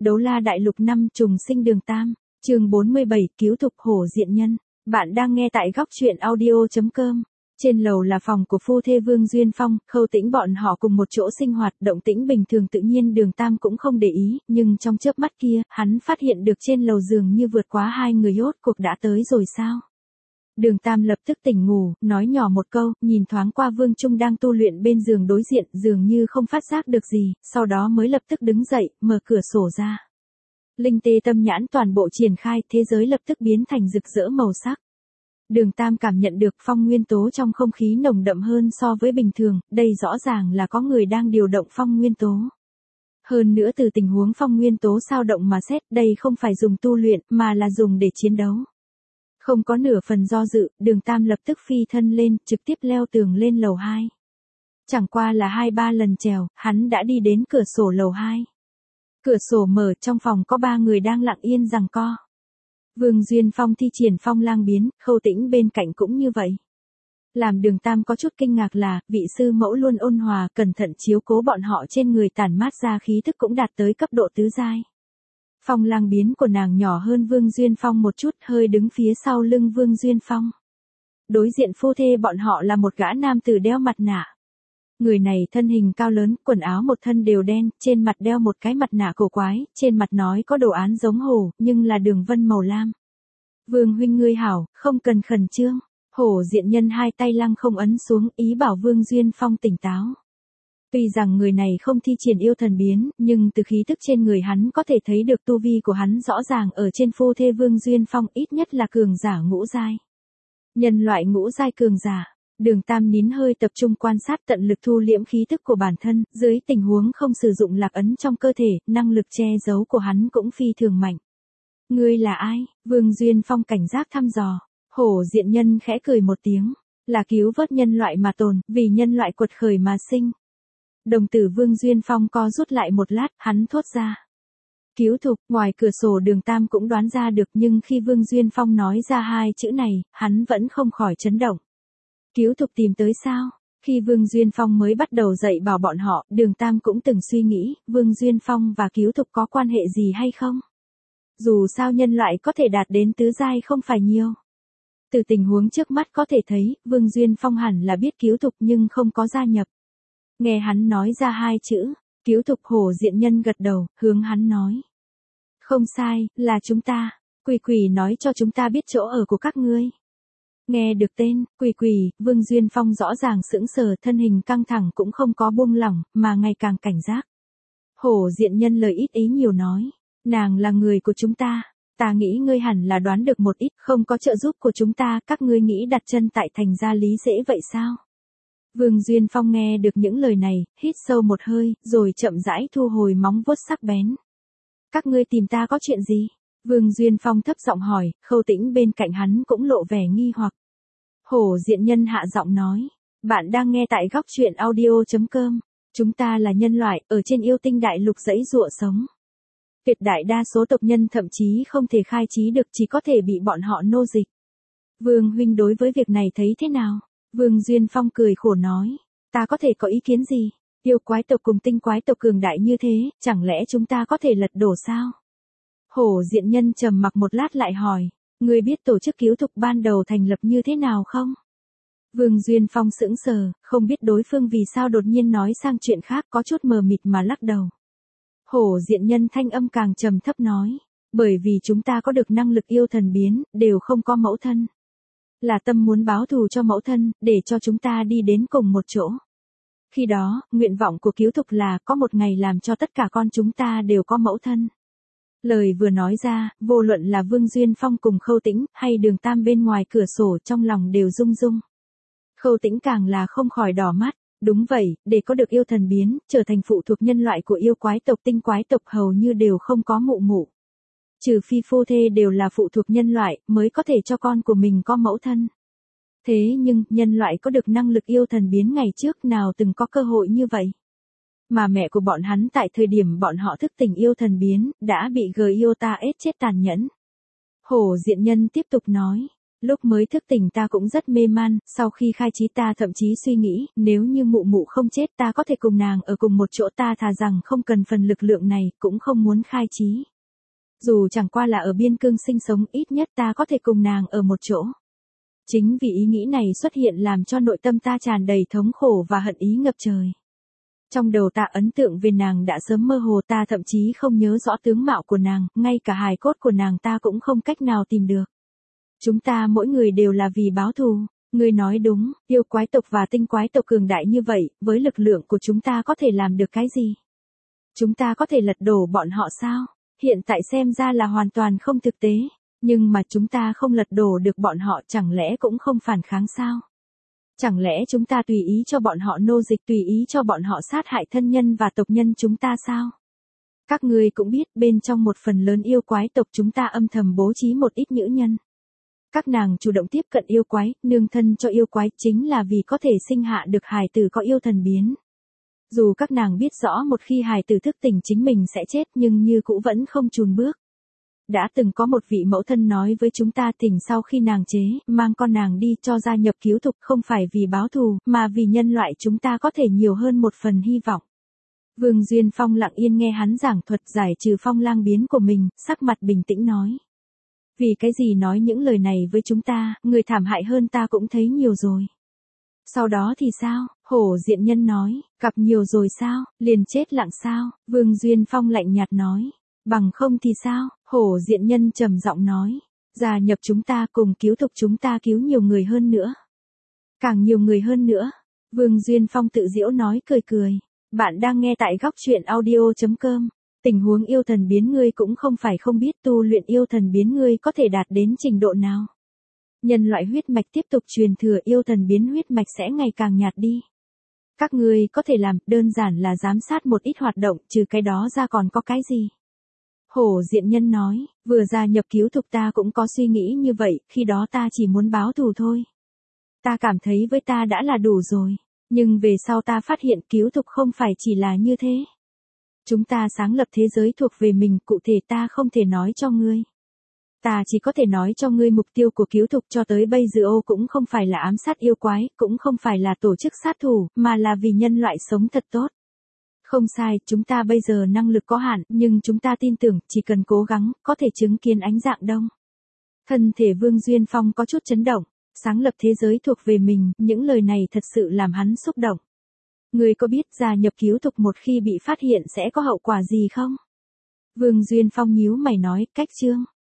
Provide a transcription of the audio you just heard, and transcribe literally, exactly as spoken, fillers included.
Đấu La Đại Lục năm trùng sinh đường tam, chương bốn mươi bảy cứu thục hổ diện nhân. Bạn đang nghe tại góc truyện audio chấm com. Trên lầu là phòng của phu thê Vương Duyên Phong, Khâu Tĩnh bọn họ cùng một chỗ sinh hoạt, động tĩnh bình thường tự nhiên đường tam cũng không để ý, nhưng trong chớp mắt kia, hắn phát hiện được trên lầu giường như vượt quá hai người rốt cuộc đã tới rồi sao. Đường tam lập tức tỉnh ngủ, nói nhỏ một câu, nhìn thoáng qua Vương Trung đang tu luyện bên giường đối diện, dường như không phát giác được gì, sau đó mới lập tức đứng dậy, mở cửa sổ ra. Linh tê tâm nhãn toàn bộ triển khai, thế giới lập tức biến thành rực rỡ màu sắc. Đường tam cảm nhận được phong nguyên tố trong không khí nồng đậm hơn so với bình thường, đây rõ ràng là có người đang điều động phong nguyên tố. Hơn nữa từ tình huống phong nguyên tố sao động mà xét, đây không phải dùng tu luyện, mà là dùng để chiến đấu. Không có nửa phần do dự, đường tam lập tức phi thân lên, trực tiếp leo tường lên lầu hai. Chẳng qua là hai ba lần trèo, hắn đã đi đến cửa sổ lầu hai. Cửa sổ mở, trong phòng có ba người đang lặng yên giằng co. Vương Duyên Phong thi triển phong lang biến, Khâu Tĩnh bên cạnh cũng như vậy. Làm đường tam có chút kinh ngạc là, vị sư mẫu luôn ôn hòa, cẩn thận chiếu cố bọn họ trên người tản mát ra khí thức cũng đạt tới cấp độ tứ giai. Phong lang biến của nàng nhỏ hơn Vương Duyên Phong một chút, hơi đứng phía sau lưng Vương Duyên Phong. Đối diện phu thê bọn họ là một gã nam tử đeo mặt nạ. Người này thân hình cao lớn, quần áo một thân đều đen, trên mặt đeo một cái mặt nạ cổ quái, trên mặt nói có đồ án giống hổ, nhưng là đường vân màu lam. Vương huynh ngươi hảo, không cần khẩn trương. Hổ diện nhân hai tay lăng không ấn xuống, ý bảo Vương Duyên Phong tỉnh táo. Tuy rằng người này không thi triển yêu thần biến, nhưng từ khí tức trên người hắn có thể thấy được tu vi của hắn rõ ràng ở trên phu thê Vương Duyên Phong ít nhất là cường giả ngũ giai. Nhân loại ngũ giai cường giả. Đường tam nín hơi tập trung quan sát tận lực thu liễm khí tức của bản thân, dưới tình huống không sử dụng lạc ấn trong cơ thể, năng lực che giấu của hắn cũng phi thường mạnh. Ngươi là ai? Vương Duyên Phong cảnh giác thăm dò. Hổ diện nhân khẽ cười một tiếng. Là cứu vớt nhân loại mà tồn, vì nhân loại quật khởi mà sinh. Đồng tử Vương Duyên Phong co rút lại một lát, hắn thốt ra. Cứu thục, ngoài cửa sổ đường tam cũng đoán ra được, nhưng khi Vương Duyên Phong nói ra hai chữ này, hắn vẫn không khỏi chấn động. Cứu thục tìm tới sao? Khi Vương Duyên Phong mới bắt đầu dạy bảo bọn họ, đường tam cũng từng suy nghĩ, Vương Duyên Phong và cứu thục có quan hệ gì hay không? Dù sao nhân loại có thể đạt đến tứ giai không phải nhiều. Từ tình huống trước mắt có thể thấy, Vương Duyên Phong hẳn là biết cứu thục nhưng không có gia nhập. Nghe hắn nói ra hai chữ, cứu thục hổ diện nhân gật đầu, hướng hắn nói. Không sai, là chúng ta. Quỷ quỷ nói cho chúng ta biết chỗ ở của các ngươi. Nghe được tên, quỷ quỷ, Vương Duyên Phong rõ ràng sững sờ, thân hình căng thẳng cũng không có buông lỏng, mà ngày càng cảnh giác. Hổ diện nhân lời ít ý nhiều nói, nàng là người của chúng ta, ta nghĩ ngươi hẳn là đoán được một ít, không có trợ giúp của chúng ta, các ngươi nghĩ đặt chân tại thành Gia Lý dễ vậy sao? Vương Duyên Phong nghe được những lời này, hít sâu một hơi, rồi chậm rãi thu hồi móng vuốt sắc bén. Các ngươi tìm ta có chuyện gì? Vương Duyên Phong thấp giọng hỏi, Khâu Tĩnh bên cạnh hắn cũng lộ vẻ nghi hoặc. Hổ diện nhân hạ giọng nói, bạn đang nghe tại góc truyện audio chấm com, chúng ta là nhân loại, ở trên yêu tinh đại lục dãy dụa sống. Tuyệt đại đa số tộc nhân thậm chí không thể khai trí được, chỉ có thể bị bọn họ nô dịch. Vương huynh đối với việc này thấy thế nào? Vương Duyên Phong cười khổ nói, ta có thể có ý kiến gì? Yêu quái tộc cùng tinh quái tộc cường đại như thế, chẳng lẽ chúng ta có thể lật đổ sao? Hổ diện nhân trầm mặc một lát lại hỏi, ngươi biết tổ chức cứu thục ban đầu thành lập như thế nào không? Vương Duyên Phong sững sờ, không biết đối phương vì sao đột nhiên nói sang chuyện khác, có chút mờ mịt mà lắc đầu. Hổ diện nhân thanh âm càng trầm thấp nói, bởi vì chúng ta có được năng lực yêu thần biến, đều không có mẫu thân. Là tâm muốn báo thù cho mẫu thân, để cho chúng ta đi đến cùng một chỗ. Khi đó, nguyện vọng của cứu thục là, có một ngày làm cho tất cả con chúng ta đều có mẫu thân. Lời vừa nói ra, vô luận là Vương Duyên Phong cùng Khâu Tĩnh, hay đường tam bên ngoài cửa sổ trong lòng đều rung rung. Khâu Tĩnh càng là không khỏi đỏ mắt, đúng vậy, để có được yêu thần biến, trở thành phụ thuộc nhân loại của yêu quái tộc tinh quái tộc hầu như đều không có mụ mụ. Trừ phi phu thê đều là phụ thuộc nhân loại, mới có thể cho con của mình có mẫu thân. Thế nhưng, nhân loại có được năng lực yêu thần biến ngày trước nào từng có cơ hội như vậy. Mà mẹ của bọn hắn tại thời điểm bọn họ thức tỉnh yêu thần biến, đã bị Giota ết chết tàn nhẫn. Hổ diện nhân tiếp tục nói, Lúc mới thức tỉnh ta cũng rất mê man, sau khi khai trí ta thậm chí suy nghĩ, nếu như mụ mụ không chết ta có thể cùng nàng ở cùng một chỗ, ta thà rằng không cần phần lực lượng này, cũng không muốn khai trí. Dù chẳng qua là ở biên cương sinh sống, ít nhất ta có thể cùng nàng ở một chỗ. Chính vì ý nghĩ này xuất hiện làm cho nội tâm ta tràn đầy thống khổ và hận ý ngập trời. Trong đầu ta ấn tượng về nàng đã sớm mơ hồ, ta thậm chí không nhớ rõ tướng mạo của nàng, ngay cả hài cốt của nàng ta cũng không cách nào tìm được. Chúng ta mỗi người đều là vì báo thù. Ngươi nói đúng, yêu quái tộc và tinh quái tộc cường đại như vậy, với lực lượng của chúng ta có thể làm được cái gì? Chúng ta có thể lật đổ bọn họ sao? Hiện tại xem ra là hoàn toàn không thực tế. Nhưng mà chúng ta không lật đổ được bọn họ, chẳng lẽ cũng không phản kháng sao? Chẳng lẽ chúng ta tùy ý cho bọn họ nô dịch, tùy ý cho bọn họ sát hại thân nhân và tộc nhân chúng ta sao? Các ngươi cũng biết, bên trong một phần lớn yêu quái tộc chúng ta âm thầm bố trí một ít nữ nhân. Các nàng chủ động tiếp cận yêu quái, nương thân cho yêu quái, chính là vì có thể sinh hạ được hài tử có yêu thần biến. Dù các nàng biết rõ một khi hài tử thức tỉnh chính mình sẽ chết, nhưng như cũ vẫn không chùn bước. Đã từng có một vị mẫu thân nói với chúng ta, tỉnh sau khi nàng chế, mang con nàng đi cho gia nhập cứu thục, không phải vì báo thù, mà vì nhân loại chúng ta có thể nhiều hơn một phần hy vọng. Vương Duyên Phong lặng yên nghe hắn giảng thuật giải trừ phong lang biến của mình, sắc mặt bình tĩnh nói. Vì cái gì nói những lời này với chúng ta, người thảm hại hơn ta cũng thấy nhiều rồi. Sau đó thì sao? Hổ diện nhân nói, gặp nhiều rồi sao, liền chết lặng sao? Vương Duyên Phong lạnh nhạt nói, bằng không thì sao? Hổ diện nhân trầm giọng nói, gia nhập chúng ta cùng cứu thục chúng ta cứu nhiều người hơn nữa. Càng nhiều người hơn nữa. Vương Duyên Phong tự giễu nói cười cười. Bạn đang nghe tại góc truyện audio chấm com. Tình huống yêu thần biến ngươi cũng không phải không biết, tu luyện yêu thần biến ngươi có thể đạt đến trình độ nào. Nhân loại huyết mạch tiếp tục truyền thừa, yêu thần biến huyết mạch sẽ ngày càng nhạt đi. Các ngươi có thể làm, đơn giản là giám sát một ít hoạt động, trừ cái đó ra còn có cái gì? Hổ diện nhân nói, vừa gia nhập cứu thục ta cũng có suy nghĩ như vậy, khi đó ta chỉ muốn báo thù thôi. Ta cảm thấy với ta đã là đủ rồi, nhưng về sau ta phát hiện cứu thục không phải chỉ là như thế. Chúng ta sáng lập thế giới thuộc về mình, cụ thể ta không thể nói cho ngươi. Ta chỉ có thể nói cho ngươi mục tiêu của cứu thục cho tới bây giờ cũng không phải là ám sát yêu quái, cũng không phải là tổ chức sát thủ, mà là vì nhân loại sống thật tốt. Không sai, chúng ta bây giờ năng lực có hạn, nhưng chúng ta tin tưởng, chỉ cần cố gắng, có thể chứng kiến ánh dạng đông. Thân thể Vương Duyên Phong có chút chấn động, sáng lập thế giới thuộc về mình, những lời này thật sự làm hắn xúc động. Ngươi có biết gia nhập cứu thục một khi bị phát hiện sẽ có hậu quả gì không? Vương Duyên Phong nhíu mày nói, cách chương.